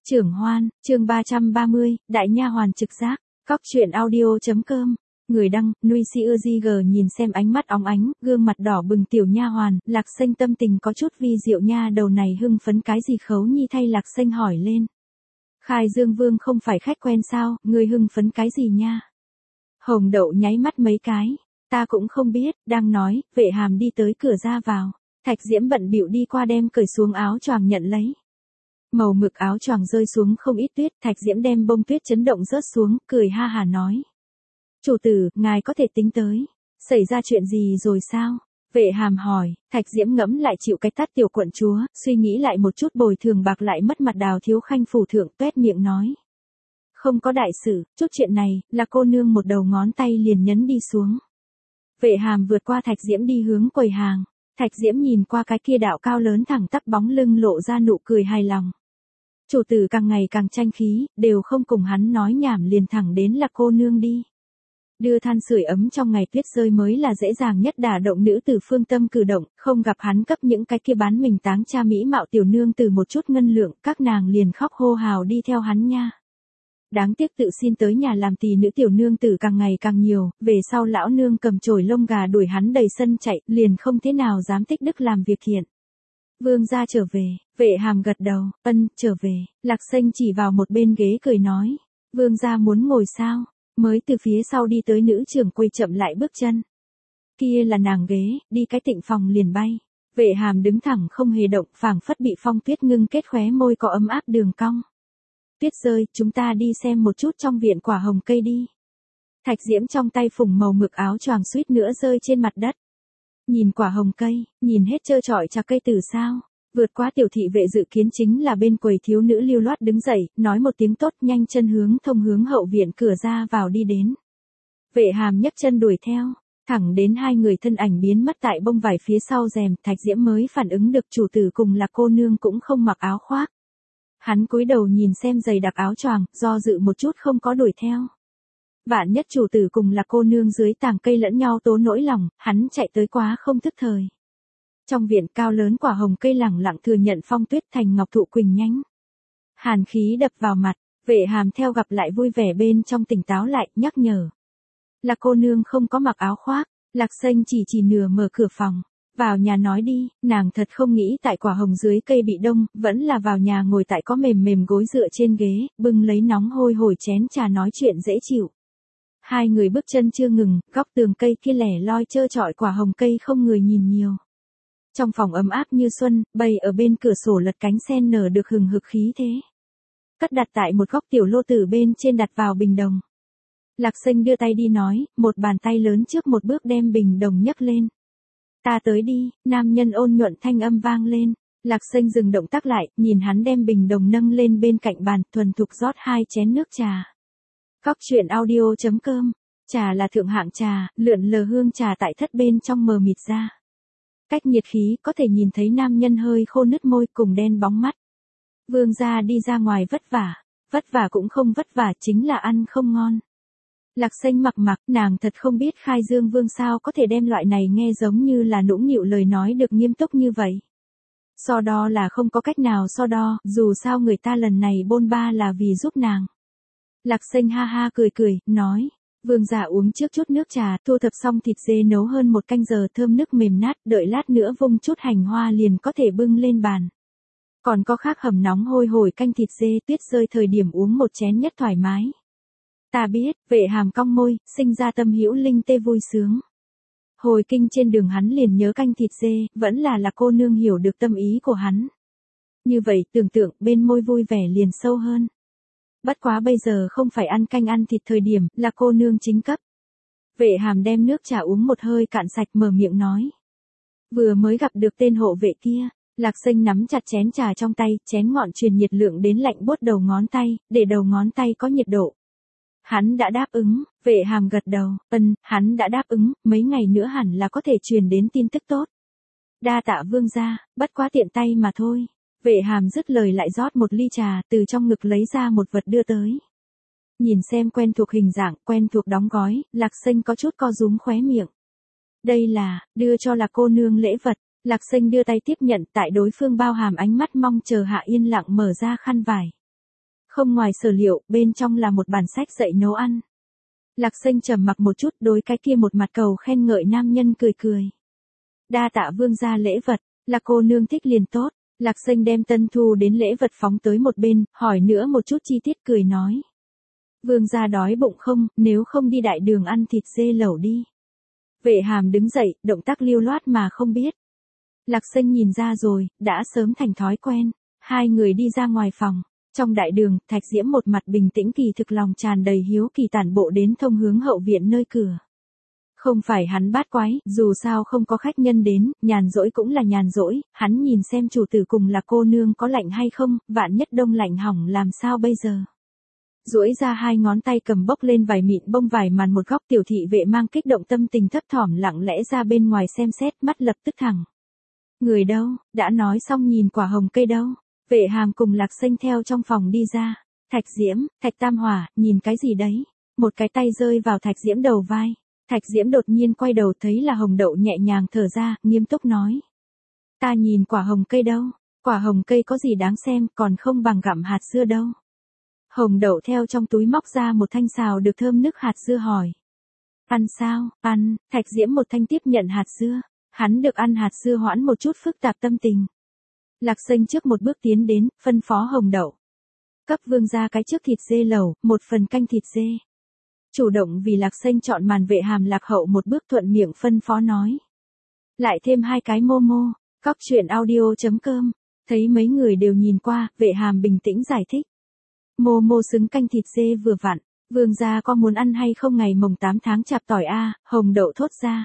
Trưởng Hoan, chương 330, Đại Nha Hoàn trực giác, Cóc truyện audio.com. Người đăng, Nuôi Si Ưa Di G nhìn xem ánh mắt óng ánh, gương mặt đỏ bừng tiểu nha hoàn, Lạc Xanh tâm tình có chút vi diệu nha đầu này hưng phấn cái gì Khấu Nhi thay Lạc Xanh hỏi lên. Khai Dương Vương không phải khách quen sao, ngươi hưng phấn cái gì nha? Hồng Đậu nháy mắt mấy cái, ta cũng không biết, đang nói, Vệ Hàm đi tới cửa ra vào, Thạch Diễm bận bịu đi qua đem cởi xuống áo choàng nhận lấy. Màu mực áo choàng rơi xuống không ít tuyết, Thạch Diễm đem bông tuyết chấn động rớt xuống, cười ha hà nói. Chủ tử, ngài có thể tính tới. Xảy ra chuyện gì rồi sao? Vệ Hàm hỏi, Thạch Diễm ngẫm lại chịu cái tát tiểu quận chúa, suy nghĩ lại một chút bồi thường bạc lại mất mặt Đào thiếu khanh phủ thượng tuét miệng nói. Không có đại sự, chút chuyện này, là cô nương một đầu ngón tay liền nhấn đi xuống. Vệ Hàm vượt qua Thạch Diễm đi hướng quầy hàng. Thạch Diễm nhìn qua cái kia đạo cao lớn thẳng tắp bóng lưng lộ ra nụ cười hài lòng. Chủ tử càng ngày càng tranh khí, đều không cùng hắn nói nhảm liền thẳng đến là cô nương đi. Đưa than sưởi ấm trong ngày tuyết rơi mới là dễ dàng nhất đả động nữ tử phương tâm cử động, không gặp hắn cấp những cái kia bán mình táng cha mỹ mạo tiểu nương từ một chút ngân lượng, các nàng liền khóc hô hào đi theo hắn nha. Đáng tiếc tự xin tới nhà làm tỳ nữ tiểu nương tử càng ngày càng nhiều, về sau lão nương cầm chổi lông gà đuổi hắn đầy sân chạy, liền không thế nào dám tích đức làm việc thiện. Vương gia trở về, Vệ Hàm gật đầu, trở về, Lạc Xanh chỉ vào một bên ghế cười nói, vương gia muốn ngồi sao, mới từ phía sau đi tới nữ trưởng quầy chậm lại bước chân. Kia là nàng ghế, đi cái tịnh phòng liền bay. Vệ Hàm đứng thẳng không hề động, phảng phất bị phong tuyết ngưng kết khóe môi có ấm áp đường cong. Tuyết rơi, chúng ta đi xem một chút trong viện quả hồng cây đi. Thạch Diễm trong tay phủng màu mực áo choàng suýt nữa rơi trên mặt đất. Nhìn quả hồng cây, nhìn hết trơ trọi trà cây từ sao. Vượt qua tiểu thị vệ dự kiến chính là bên quầy thiếu nữ lưu loát đứng dậy, nói một tiếng tốt nhanh chân thông hướng hậu viện cửa ra vào đi đến. Vệ Hàm nhấc chân đuổi theo, thẳng đến hai người thân ảnh biến mất tại bông vải phía sau rèm, Thạch Diễm mới phản ứng được chủ tử cùng là cô nương cũng không mặc áo khoác. Hắn cúi đầu nhìn xem giày đặc áo choàng, do dự một chút không có đuổi theo. Vạn nhất chủ tử cùng là cô nương dưới tàng cây lẫn nhau tố nỗi lòng, hắn chạy tới quá không thức thời. Trong viện cao lớn quả hồng cây lẳng lặng thừa nhận phong tuyết thành ngọc thụ quỳnh nhánh. Hàn khí đập vào mặt, Vệ Hàm theo gặp lại vui vẻ bên trong tỉnh táo lại, nhắc nhở. Là cô nương không có mặc áo khoác, Lạc Xanh chỉ nửa mở cửa phòng. Vào nhà nói đi, nàng thật không nghĩ tại quả hồng dưới cây bị đông, vẫn là vào nhà ngồi tại có mềm gối dựa trên ghế, bưng lấy nóng hôi hổi chén trà nói chuyện dễ chịu. Hai người bước chân chưa ngừng, góc tường cây kia lẻ loi trơ trọi quả hồng cây không người nhìn nhiều. Trong phòng ấm áp như xuân, bầy ở bên cửa sổ lật cánh sen nở được hừng hực khí thế. Cất đặt tại một góc tiểu lô tử bên trên đặt vào bình đồng. Lạc Xanh đưa tay đi nói, một bàn tay lớn trước một bước đem bình đồng nhấc lên. Ta tới đi, nam nhân ôn nhuận thanh âm vang lên. Lạc Xanh dừng động tác lại, nhìn hắn đem bình đồng nâng lên bên cạnh bàn, thuần thục rót 2 chén nước trà. Cóc truyện audio.com. Trà là thượng hạng trà, lượn lờ hương trà tại thất bên trong mờ mịt ra. Cách nhiệt khí có thể nhìn thấy nam nhân hơi khô nứt môi cùng đen bóng mắt. Vương gia đi ra ngoài vất vả cũng không vất vả chính là ăn không ngon. Lạc Xanh mặc nàng thật không biết Khai Dương Vương sao có thể đem loại này nghe giống như là nũng nịu lời nói được nghiêm túc như vậy. So đo là không có cách nào so đo, dù sao người ta lần này bôn ba là vì giúp nàng. Lạc Xanh ha ha cười, nói. Vương gia uống trước chút nước trà, thu thập xong thịt dê nấu hơn 1 canh giờ thơm nức mềm nát, đợi lát nữa vung chút hành hoa liền có thể bưng lên bàn. Còn có khác hầm nóng hôi hổi canh thịt dê, tuyết rơi thời điểm uống một chén nhất thoải mái. Ta biết, Vệ Hàm cong môi, sinh ra tâm hữu linh tê vui sướng. Hồi kinh trên đường hắn liền nhớ canh thịt dê, vẫn là cô nương hiểu được tâm ý của hắn. Như vậy, tưởng tượng bên môi vui vẻ liền sâu hơn. Bất quá bây giờ không phải ăn canh ăn thịt thời điểm, là cô nương chính cấp. Vệ Hàm đem nước trà uống một hơi cạn sạch mở miệng nói. Vừa mới gặp được tên hộ vệ kia, Lạc Xanh nắm chặt chén trà trong tay, chén ngọn truyền nhiệt lượng đến lạnh buốt đầu ngón tay, để đầu ngón tay có nhiệt độ. Hắn đã đáp ứng, Vệ Hàm gật đầu, hắn đã đáp ứng, mấy ngày nữa hẳn là có thể truyền đến tin tức tốt. Đa tạ vương gia, bất quá tiện tay mà thôi. Vệ Hàm dứt lời lại rót một ly trà, từ trong ngực lấy ra một vật đưa tới. Nhìn xem quen thuộc hình dạng, quen thuộc đóng gói, Lạc Xanh có chút co rúm khóe miệng. Đây là, đưa cho là cô nương lễ vật. Lạc Xanh đưa tay tiếp nhận, tại đối phương bao hàm ánh mắt mong chờ hạ yên lặng mở ra khăn vải. Không ngoài sở liệu, bên trong là một bản sách dạy nấu ăn. Lạc Xanh trầm mặc một chút, đối cái kia một mặt cầu khen ngợi nam nhân cười cười. Đa tạ vương gia lễ vật, là cô nương thích liền tốt. Lạc Xanh đem tân thu đến lễ vật phóng tới một bên, hỏi nữa một chút chi tiết cười nói. Vương gia đói bụng không, nếu không đi đại đường ăn thịt dê lẩu đi. Vệ Hàm đứng dậy, động tác lưu loát mà không biết. Lạc Xanh nhìn ra rồi, đã sớm thành thói quen. Hai người đi ra ngoài phòng. Trong đại đường, Thạch Diễm một mặt bình tĩnh kỳ thực lòng tràn đầy hiếu kỳ tản bộ đến thông hướng hậu viện nơi cửa. Không phải hắn bát quái, dù sao không có khách nhân đến, nhàn rỗi cũng là nhàn rỗi, hắn nhìn xem chủ tử cùng là cô nương có lạnh hay không, vạn nhất đông lạnh hỏng làm sao bây giờ. Duỗi ra hai ngón tay cầm bốc lên vài mịn bông vải màn một góc, Tiểu thị vệ mang kích động tâm tình thấp thỏm lặng lẽ ra bên ngoài xem xét, mắt lập tức thẳng. Người đâu, đã nói xong nhìn quả hồng cây đâu. Vệ Hàm cùng Lạc Xanh theo trong phòng đi ra. Thạch Diễm, Thạch Tam Hỏa, nhìn cái gì đấy? Một cái tay rơi vào Thạch Diễm đầu vai. Thạch Diễm đột nhiên quay đầu thấy là Hồng Đậu nhẹ nhàng thở ra, nghiêm túc nói. Ta nhìn quả hồng cây đâu? Quả hồng cây có gì đáng xem, còn không bằng gặm hạt dưa đâu. Hồng Đậu theo trong túi móc ra một thanh xào được thơm nước hạt dưa hỏi. Ăn sao? Ăn. Thạch Diễm một thanh tiếp nhận hạt dưa. Hắn được ăn hạt dưa hoãn một chút phức tạp tâm tình. Lạc Xanh trước một bước tiến đến, phân phó Hồng Đậu. Cấp vương gia cái trước thịt dê lẩu, một phần canh thịt dê. Chủ động vì Lạc Xanh chọn màn. Vệ Hàm lạc hậu một bước thuận miệng phân phó nói. Lại thêm hai cái momo, cóc truyện audio.com. Thấy mấy người đều nhìn qua, Vệ Hàm bình tĩnh giải thích. Momo xứng canh thịt dê vừa vặn, vương gia có muốn ăn hay không ngày mồng 8 tháng chạp tỏi a? Hồng Đậu thốt ra.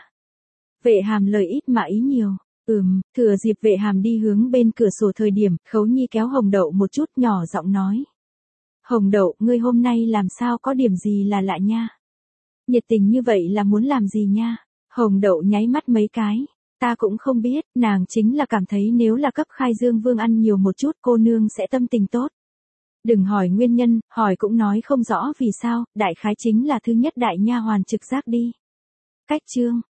Vệ Hàm lời ít mà ý nhiều. Thừa dịp Vệ Hàm đi hướng bên cửa sổ thời điểm, Khấu Nhi kéo Hồng Đậu một chút nhỏ giọng nói. Hồng Đậu, ngươi hôm nay làm sao có điểm gì là lạ nha? Nhiệt tình như vậy là muốn làm gì nha? Hồng Đậu nháy mắt mấy cái. Ta cũng không biết, nàng chính là cảm thấy nếu là cấp Khai Dương Vương ăn nhiều một chút cô nương sẽ tâm tình tốt. Đừng hỏi nguyên nhân, hỏi cũng nói không rõ vì sao, đại khái chính là thứ nhất đại nha hoàn trực giác đi. Cách chương.